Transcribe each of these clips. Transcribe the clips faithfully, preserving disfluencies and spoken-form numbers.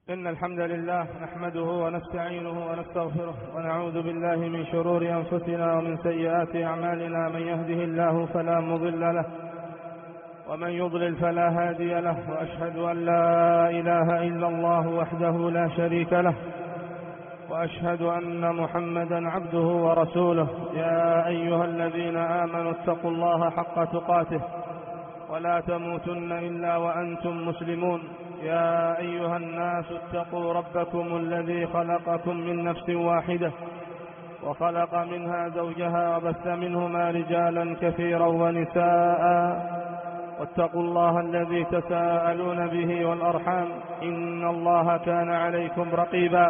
إن الحمد لله نحمده ونستعينه ونستغفره ونعوذ بالله من شرور أنفسنا ومن سيئات أعمالنا. من يهده الله فلا مضل له ومن يضلل فلا هادي له، وأشهد أن لا إله إلا الله وحده لا شريك له، وأشهد أن محمدا عبده ورسوله. يا أيها الذين آمنوا اتقوا الله حق تقاته ولا تموتن إلا وأنتم مسلمون. يا أيها الناس اتقوا ربكم الذي خلقكم من نفس واحدة وخلق منها زوجها وبث منهما رجالا كثيرا ونساء، واتقوا الله الذي تساءلون به والأرحام، إن الله كان عليكم رقيبا.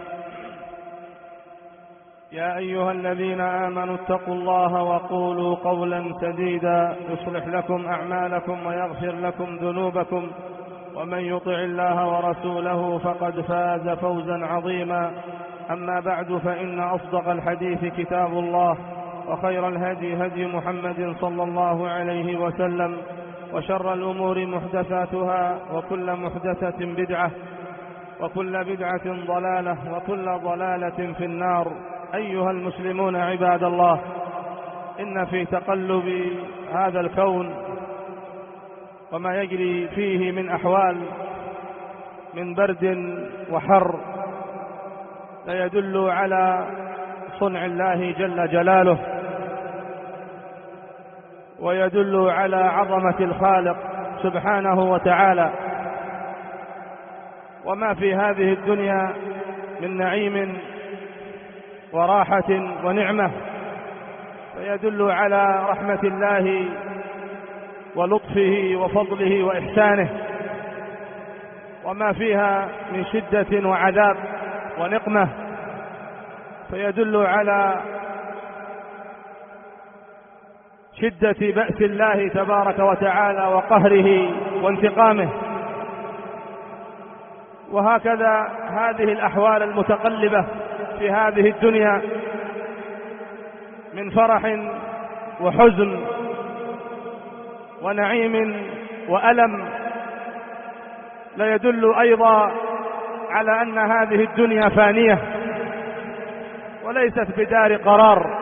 يا أيها الذين آمنوا اتقوا الله وقولوا قولا سديدا يصلح لكم أعمالكم ويغفر لكم ذنوبكم، ومن يطع الله ورسوله فقد فاز فوزا عظيما. أما بعد، فإن أصدق الحديث كتاب الله، وخير الهدي هدي محمد صلى الله عليه وسلم، وشر الأمور محدثاتها، وكل محدثة بدعة، وكل بدعة ضلالة، وكل ضلالة في النار. أيها المسلمون عباد الله، إن في تقلب هذا الكون وما يجري فيه من أحوال من برد وحر لا يدل على صنع الله جل جلاله، ويدل على عظمة الخالق سبحانه وتعالى. وما في هذه الدنيا من نعيم وراحة ونعمة فيدل على رحمة الله ولطفه وفضله وإحسانه، وما فيها من شدة وعذاب ونقمة فيدل على شدة بأس الله تبارك وتعالى وقهره وانتقامه. وهكذا هذه الأحوال المتقلبة في هذه الدنيا من فرح وحزن ونعيم وألم لا يدل أيضا على أن هذه الدنيا فانية وليست بدار قرار.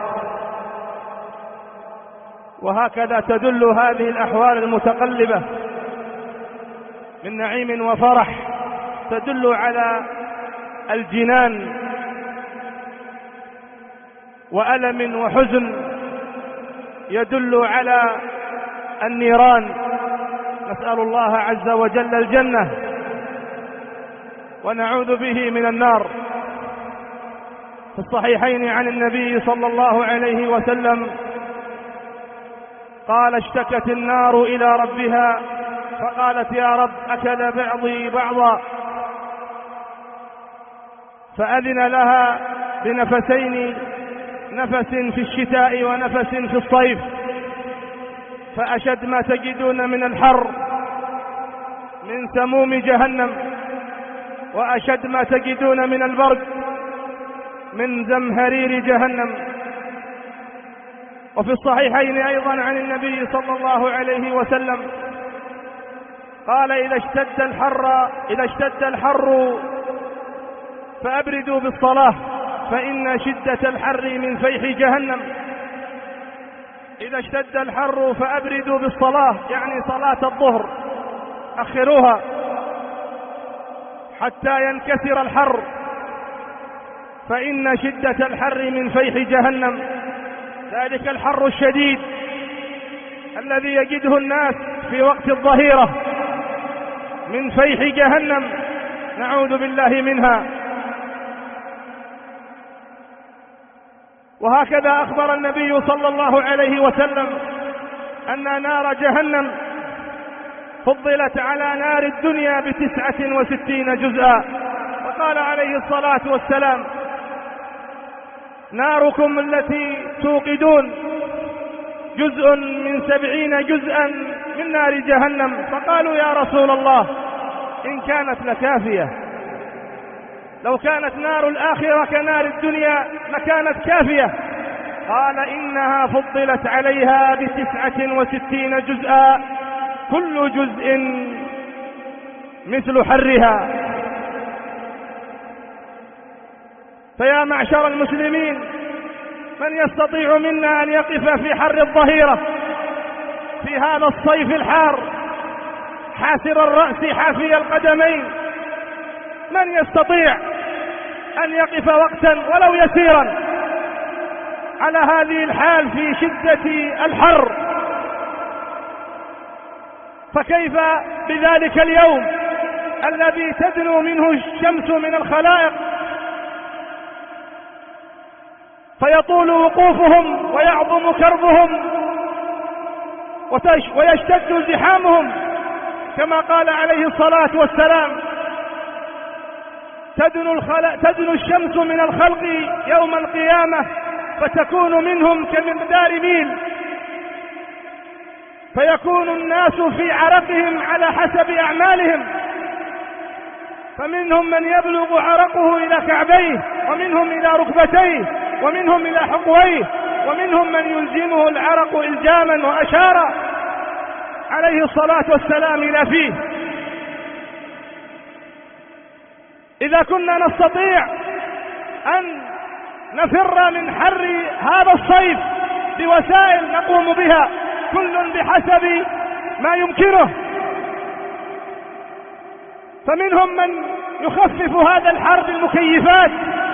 وهكذا تدل هذه الأحوال المتقلبة من نعيم وفرح تدل على الجنان، وألم وحزن يدل على النيران. نسأل الله عز وجل الجنة ونعوذ به من النار. في الصحيحين عن النبي صلى الله عليه وسلم قال: اشتكت النار إلى ربها فقالت: يا رب، أكل بعضي بعضا، فأذن لها بنفسين، نفس في الشتاء ونفس في الصيف، فأشد ما تجدون من الحر من سموم جهنم، وأشد ما تجدون من البرد من زمهرير جهنم. وفي الصحيحين أيضا عن النبي صلى الله عليه وسلم قال: إذا اشتد الحر إذا اشتد الحر فأبردوا بالصلاة، فإن شدة الحر من فيح جهنم. إذا اشتد الحر فأبردوا بالصلاة، يعني صلاة الظهر أخروها حتى ينكسر الحر، فإن شدة الحر من فيح جهنم، ذلك الحر الشديد الذي يجده الناس في وقت الظهيرة من فيح جهنم، نعوذ بالله منها. وهكذا أخبر النبي صلى الله عليه وسلم أن نار جهنم فضلت على نار الدنيا بتسعة وستين جزءا، وقال عليه الصلاة والسلام: ناركم التي توقدون جزء من سبعين جزءا من نار جهنم. فقالوا: يا رسول الله، إن كانت لكافية، لو كانت نار الآخرة كنار الدنيا لكانت كافية. قال: إنها فضلت عليها بتسعة وستين جزءا، كل جزء مثل حرها. فيا معشر المسلمين، من يستطيع منا أن يقف في حر الظهيرة في هذا الصيف الحار حاسر الرأس حافي القدمين؟ من يستطيع أن يقف وقتا ولو يسيرا على هذه الحال في شدة الحر؟ فكيف بذلك اليوم الذي تدنو منه الشمس من الخلائق فيطول وقوفهم ويعظم كربهم ويشتد زحامهم، كما قال عليه الصلاة والسلام: تدنو, الخل... تدنو الشمس من الخلق يوم القيامة فتكون منهم كمقدار ميل، فيكون الناس في عرقهم على حسب أعمالهم، فمنهم من يبلغ عرقه إلى كعبيه، ومنهم إلى ركبتيه، ومنهم إلى حقويه، ومنهم من يلزمه العرق إلزاما، وأشار عليه الصلاة والسلام إلى فيه. إذا كنا نستطيع أن نفر من حر هذا الصيف بوسائل نقوم بها كل بحسب ما يمكنه، فمنهم من يخفف هذا الحر بالمكيفات،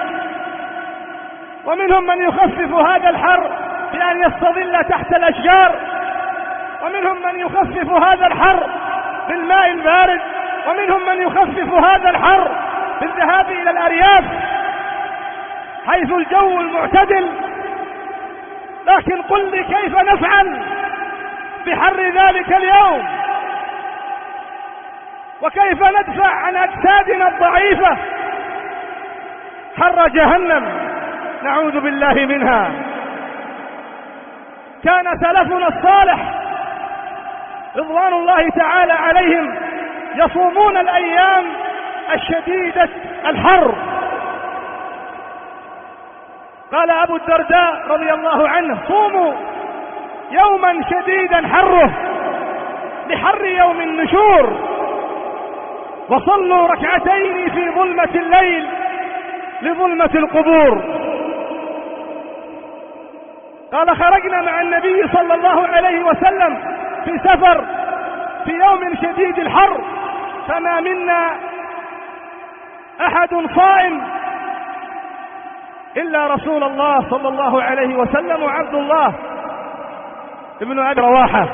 ومنهم من يخفف هذا الحر بأن يستظل تحت الأشجار، ومنهم من يخفف هذا الحر بالماء البارد، ومنهم من يخفف هذا الحر بالذهاب إلى الأرياف حيث الجو المعتدل. لكن قل لي كيف نفعل بحر ذلك اليوم، وكيف ندفع عن أجسادنا الضعيفة حر جهنم نعوذ بالله منها. كان سلفنا الصالح رضوان الله تعالى عليهم يصومون الأيام الشديدة الحر. قال أبو الدرداء رضي الله عنه: صوموا يوما شديدا حره لحر يوم النشور، وصلوا ركعتين في ظلمة الليل لظلمة القبور. قال: خرجنا مع النبي صلى الله عليه وسلم في سفر في يوم شديد الحر، فما منا أحد صائم إلا رسول الله صلى الله عليه وسلم وعبد الله ابن أبي رواحة.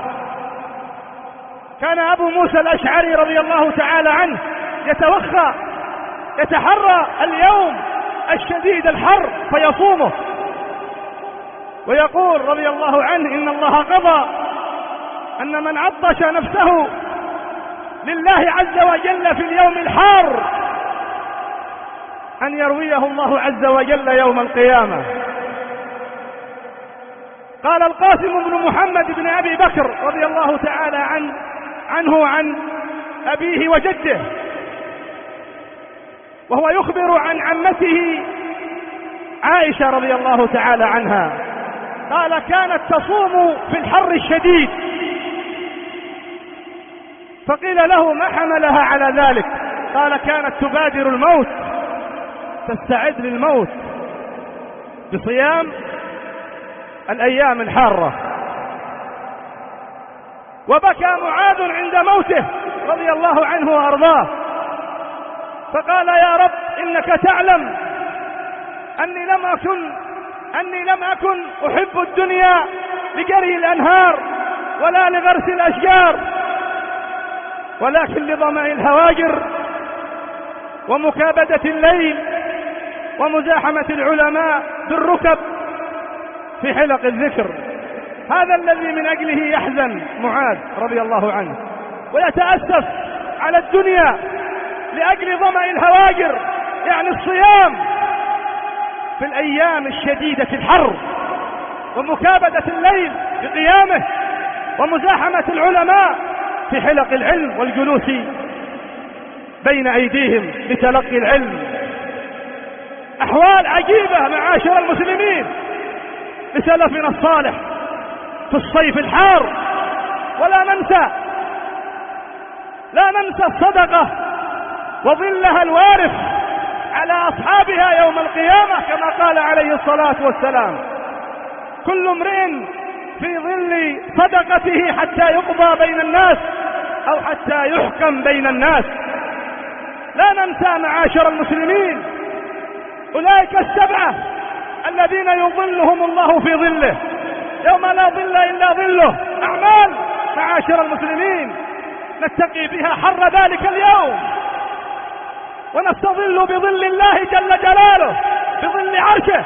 كان أبو موسى الأشعري رضي الله تعالى عنه يتوخى يتحرى اليوم الشديد الحر فيصومه، ويقول رضي الله عنه: إن الله قضى أن من عطش نفسه لله عز وجل في اليوم الحار أن يرويه الله عز وجل يوم القيامة. قال القاسم بن محمد بن أبي بكر رضي الله تعالى عنه عنه عن أبيه وجده، وهو يخبر عن عمته عائشة رضي الله تعالى عنها، قال: كانت تصوم في الحر الشديد، فقيل له: ما حملها على ذلك؟ قال: كانت تبادر الموت، تستعد للموت بصيام الأيام الحارة. وبكى معاذ عند موته رضي الله عنه وأرضاه، فقال: يا رب إنك تعلم أني لم أكن أني لم أكن أحب الدنيا لجري الأنهار ولا لغرس الأشجار، ولكن لظمأ الهواجر ومكابدة الليل ومزاحمة العلماء بالركب في حلق الذكر. هذا الذي من أجله يحزن معاذ رضي الله عنه ويتأسف على الدنيا لأجل ظمأ الهواجر، يعني الصيام في الأيام الشديدة الحر، ومكابدة الليل بقيامه، ومزاحمة العلماء في حلق العلم والجلوس بين أيديهم لتلقي العلم. أحوال عجيبة معاشر المسلمين لسلفنا الصالح في الصيف الحار. ولا ننسى لا ننسى الصدقة وظلها الوارف على أصحابها يوم القيامة. القيامة كما قال عليه الصلاة والسلام: كل امرئ في ظل صدقته حتى يقضى بين الناس أو حتى يحكم بين الناس. لا ننسى معاشر المسلمين أولئك السبعة الذين يظلهم الله في ظله يوم لا ظل إلا ظله. أعمال معاشر المسلمين نتقي بها حر ذلك اليوم، ونستظل بظل الله جل جلاله بظل عرشه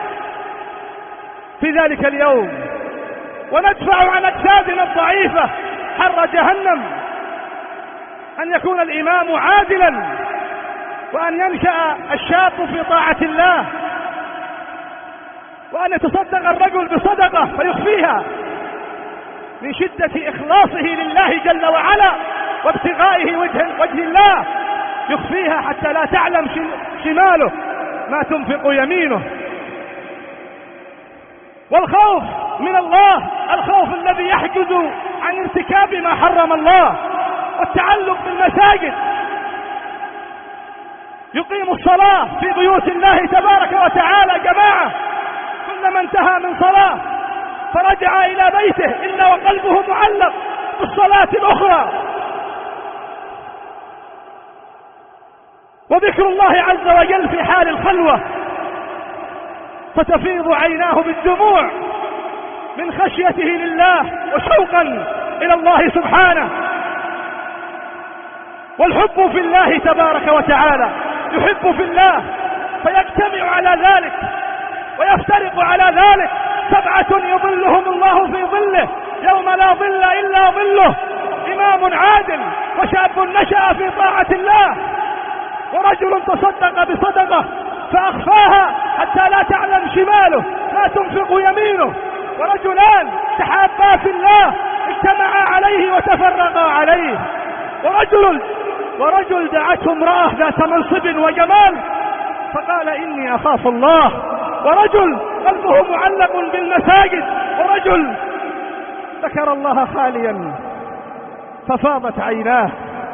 في ذلك اليوم، وندفع عن أجسادنا الضعيفة حر جهنم. أن يكون الإمام عادلا، وأن ينشأ الشاب في طاعة الله، وأن يتصدق الرجل بصدقة فيخفيها من شدة إخلاصه لله جل وعلا وابتغائه وجه, وجه الله، يخفيها حتى لا تعلم شماله ما تنفق يمينه. والخوف من الله، الخوف الذي يحجز عن ارتكاب ما حرم الله، والتعلق بالمساجد، يقيم الصلاة في بيوت الله تبارك وتعالى جماعة، كلما انتهى من صلاة فرجع إلى بيته إلا وقلبه معلق بالصلاة الأخرى، وذكر الله عز وجل في حال الخلوة فتفيض عيناه بالدموع من خشيته لله وشوقا إلى الله سبحانه. والحب في الله تبارك وتعالى، يحب في الله فيجتمع على ذلك ويفترق على ذلك. سبعة يظلهم الله في ظله يوم لا ظل إلا ظله: إمام عادل، وشاب نشأ في طاعة الله، ورجل تصدق بصدقة فأخفاها حتى لا تعلم شماله ما تنفق يمينه، ورجلان تحابا في الله اجتمعا عليه وتفرقا عليه، ورجل ورجل دعته امرأة ذات منصب وجمال فقال: إني أخاف الله، ورجل قلبه معلق بالمساجد، ورجل ذكر الله خاليا ففاضت عيناه.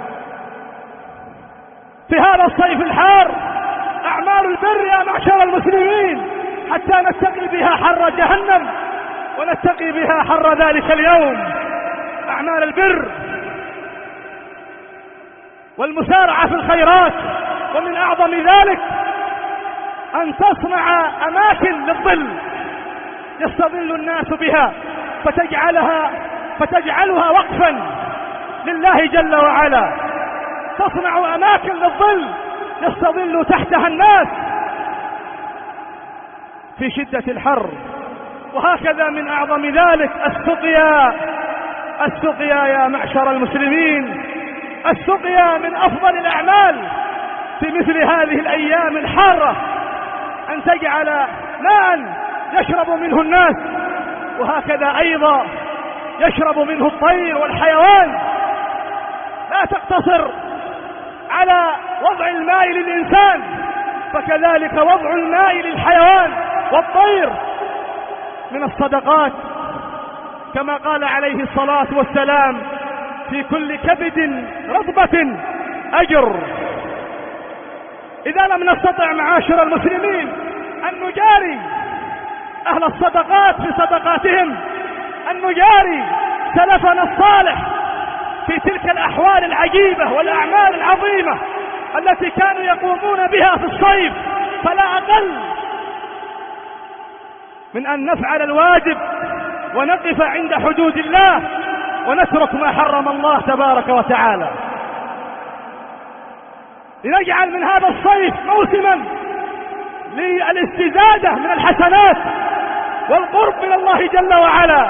في هذا الصيف الحار أعمال البر يا معشر المسلمين حتى نتقي بها حر جهنم ونتقي بها حر ذلك اليوم. أعمال البر والمسارعة في الخيرات، ومن أعظم ذلك أن تصنع أماكن للظل يستظل الناس بها فتجعلها فتجعلها وقفا لله جل وعلا. تصنع أماكن للظل يستظل تحتها الناس في شدة الحر. وهكذا من أعظم ذلك السقيا. السقيا يا معشر المسلمين، السقيا من أفضل الأعمال في مثل هذه الأيام الحارة، أن تجعل ماء يشرب منه الناس، وهكذا أيضا يشرب منه الطير والحيوان. لا تقتصر على وضع الماء للإنسان، فكذلك وضع الماء للحيوان والطير من الصدقات، كما قال عليه الصلاة والسلام: في كل كبد رطبة أجر. إذا لم نستطع معاشر المسلمين أن نجاري أهل الصدقات في صدقاتهم، أن نجاري سلفنا الصالح في تلك الأحوال العجيبة والأعمال العظيمة التي كانوا يقومون بها في الصيف، فلا أقل من أن نفعل الواجب ونقف عند حدود الله ونترك ما حرم الله تبارك وتعالى، لنجعل من هذا الصيف موسما للاستزادة من الحسنات والقرب من الله جل وعلا،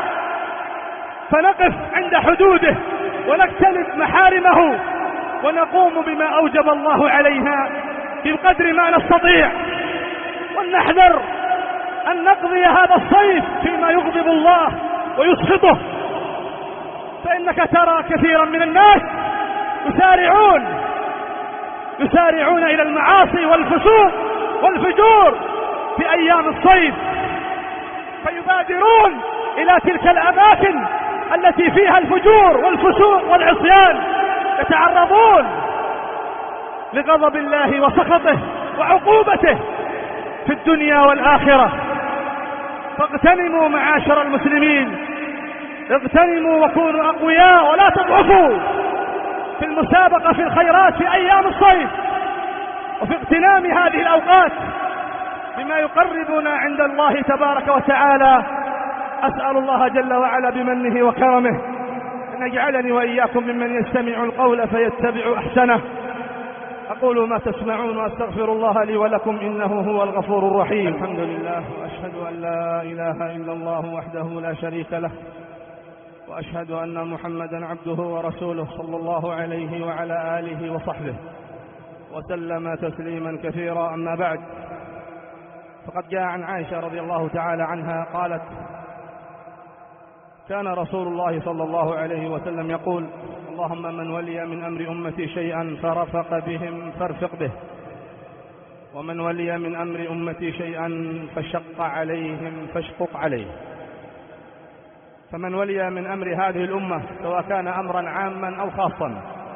فنقف عند حدوده ونجتنب محارمه ونقوم بما أوجب الله علينا بقدر ما نستطيع، ولنحذر أن نقضي هذا الصيف فيما يغضب الله ويسخطه. فإنك ترى كثيرا من الناس يسارعون يسارعون إلى المعاصي والفسوق والفجور في أيام الصيف، فيبادرون إلى تلك الأماكن التي فيها الفجور والفسوق والعصيان، يتعرضون لغضب الله وسخطه وعقوبته في الدنيا والآخرة. فاغتنموا معاشر المسلمين، اغتنموا وكونوا أقوياء ولا تضعفوا في المسابقة في الخيرات في أيام الصيف وفي اغتنام هذه الأوقات بما يقربنا عند الله تبارك وتعالى. أسأل الله جل وعلا بمنه وكرمه أن يجعلني وإياكم ممن يستمع القول فيتبع أحسنه. أقول ما تسمعون وأستغفر الله لي ولكم إنه هو الغفور الرحيم. الحمد لله، وأشهد أن لا إله إلا الله وحده لا شريك له، وأشهد أن محمدا عبده ورسوله صلى الله عليه وعلى آله وصحبه وسلم تسليما كثيرا. أما بعد، فقد جاء عن عائشة رضي الله تعالى عنها قالت: كان رسول الله صلى الله عليه وسلم يقول: اللهم من ولي من أمر أمتي شيئا فرفق بهم فارفق به، ومن ولي من أمر أمتي شيئا فشق عليهم فاشقق عليه. فمن ولي من أمر هذه الأمة سواء كان أمرا عاما أو خاصا،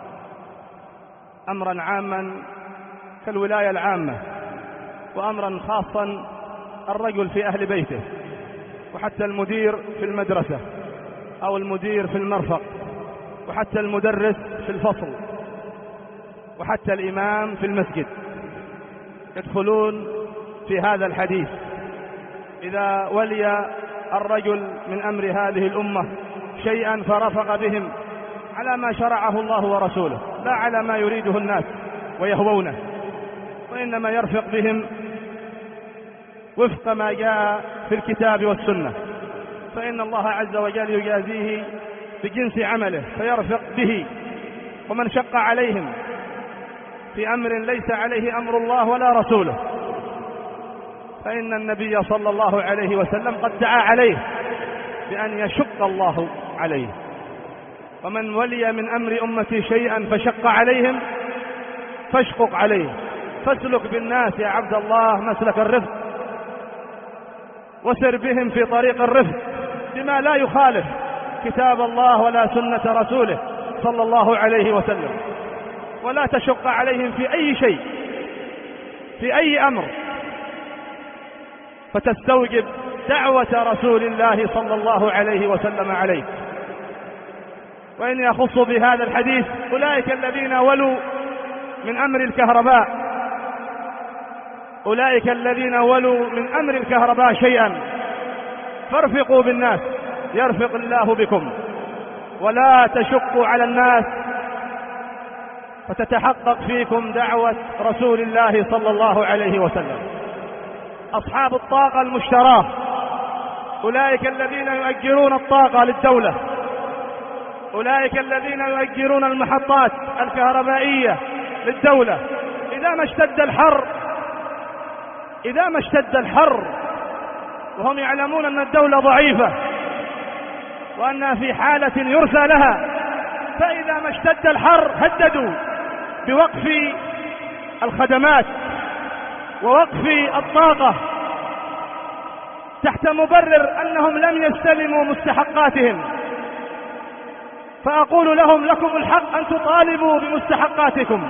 أمرا عاما كالولاية العامة، وأمرا خاصا الرجل في أهل بيته، وحتى المدير في المدرسة أو المدير في المرفق، وحتى المدرس في الفصل، وحتى الإمام في المسجد يدخلون في هذا الحديث. إذا ولي الرجل من أمر هذه الأمة شيئا فرفق بهم على ما شرعه الله ورسوله، لا على ما يريده الناس ويهوونه، وإنما يرفق بهم وفق ما جاء في الكتاب والسنة، فإن الله عز وجل يجازيه بجنس عمله فيرفق به. ومن شق عليهم في أمر ليس عليه أمر الله ولا رسوله فإن النبي صلى الله عليه وسلم قد دعا عليه بأن يشق الله عليه. ومن ولي من أمر أمتي شيئا فشق عليهم فاشقق عليه. فاسلك بالناس يا عبد الله مسلك الرفق، وسر بهم في طريق الرفق بما لا يخالف كتاب الله ولا سنة رسوله صلى الله عليه وسلم، ولا تشق عليهم في أي شيء في أي أمر فتستوجب دعوة رسول الله صلى الله عليه وسلم عليك. وإني أخص بهذا الحديث أولئك الذين ولوا من أمر الكهرباء، أولئك الذين ولوا من أمر الكهرباء شيئا فارفقوا بالناس يرفق الله بكم، ولا تشقوا على الناس فتتحقق فيكم دعوة رسول الله صلى الله عليه وسلم. أصحاب الطاقة المشتراة، أولئك الذين يؤجرون الطاقة للدولة، أولئك الذين يؤجرون المحطات الكهربائية للدولة. إذا ما اشتد الحر إذا ما اشتد الحر وهم يعلمون أن الدولة ضعيفة وأنها في حالة يرثى لها، فإذا ما اشتد الحر هددوا بوقف الخدمات ووقف الطاقة تحت مبرر أنهم لم يستلموا مستحقاتهم. فأقول لهم: لكم الحق أن تطالبوا بمستحقاتكم،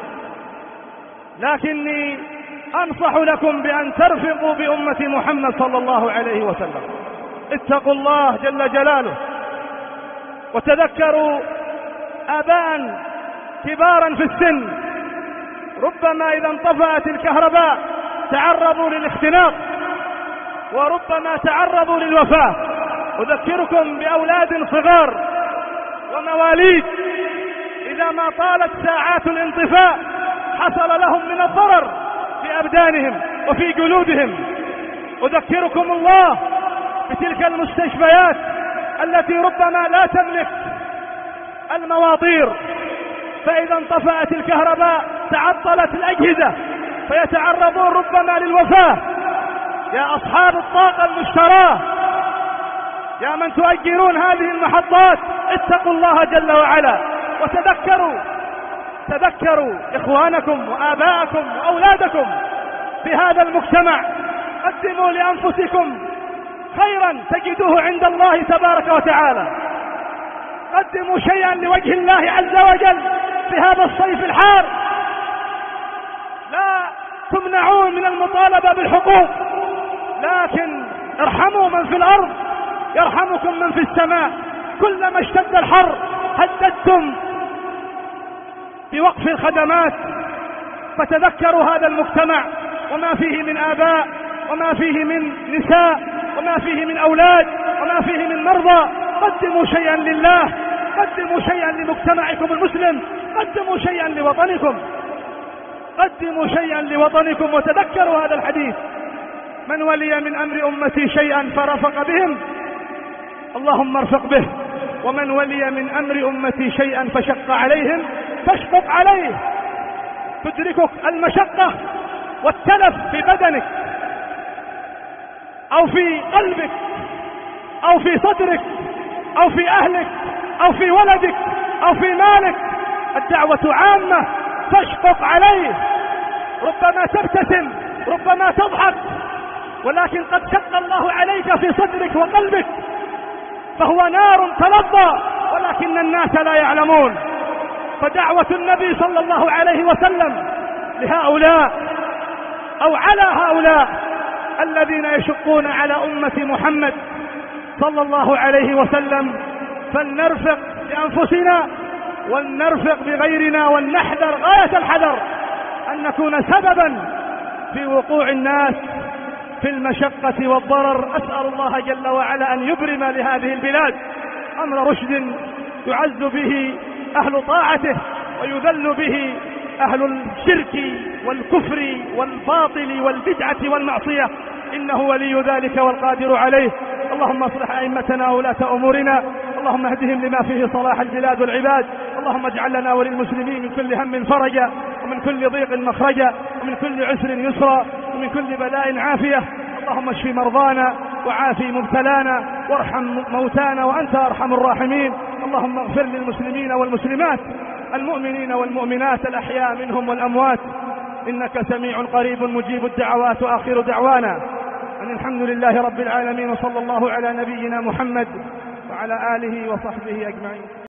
لكني أنصح لكم بأن ترفقوا بأمة محمد صلى الله عليه وسلم. اتقوا الله جل جلاله، وتذكروا آباء كبارا في السن ربما إذا انطفأت الكهرباء تعرضوا للاختناق، وربما تعرضوا للوفاة. أذكركم بأولاد صغار ومواليد إذا ما طالت ساعات الانطفاء حصل لهم من الضرر في أبدانهم وفي جلودهم. أذكركم الله بتلك المستشفيات التي ربما لا تملك المواطير، فإذا انطفأت الكهرباء تعطلت الأجهزة فيتعرضون ربما للوفاة. يا أصحاب الطاقة المشتراة، يا من تؤجرون هذه المحطات، اتقوا الله جل وعلا وتذكروا تذكروا إخوانكم وآباءكم وأولادكم في هذا المجتمع. قدموا لأنفسكم خيرا تجدوه عند الله تبارك وتعالى. قدموا شيئا لوجه الله عز وجل في هذا الصيف الحار. لا تمنعون من المطالبة بالحقوق، لكن ارحموا من في الأرض يرحمكم من في السماء. كلما اشتد الحر هددتم بوقف الخدمات، فتذكروا هذا المجتمع وما فيه من آباء وما فيه من نساء وما فيه من أولاد وما فيه من مرضى. قدموا شيئا لله، قدموا شيئا لمجتمعكم المسلم، قدموا شيئا لوطنكم، قدموا شيئا لوطنكم. وتذكروا هذا الحديث: من ولي من أمر أمتي شيئا فرفق بهم اللهم ارفق به، ومن ولي من أمر أمتي شيئا فشق عليهم فاشقق عليه. تدركك المشقة والتلف في بدنك أو في قلبك أو في صدرك أو في أهلك أو في ولدك أو في مالك، الدعوة عامة، فاشقق عليه. ربما تبتسم، ربما تضحك، ولكن قد شق الله عليك في صدرك وقلبك، فهو نار تلظى ولكن الناس لا يعلمون. فدعوة النبي صلى الله عليه وسلم لهؤلاء أو على هؤلاء الذين يشقون على أمة محمد صلى الله عليه وسلم، فلنرفق بأنفسنا ولنرفق بغيرنا، ولنحذر غاية الحذر أن نكون سببا في وقوع الناس في المشقة والضرر. أسأل الله جل وعلا أن يبرم لهذه البلاد أمر رشد يعز به أهل طاعته ويذل به أهل الشرك والكفر والباطل والبدعة والمعصية، إنه ولي ذلك والقادر عليه. اللهم اصلح أئمتنا وولاة أمورنا، اللهم اهدهم لما فيه صلاح البلاد والعباد. اللهم اجعل لنا وللمسلمين من كل هم فرجا، ومن كل ضيق مخرجا، ومن كل عسر يسرا، ومن كل بلاء عافية. اللهم اشف مرضانا وعافي مبتلانا وارحم موتانا وأنت أرحم الراحمين. اللهم اغفر للمسلمين والمسلمات، المؤمنين والمؤمنات، الأحياء منهم والأموات، إنك سميع قريب مجيب الدعوات. وآخر دعوانا أن الحمد لله رب العالمين، وصلى الله على نبينا محمد وعلى آله وصحبه أجمعين.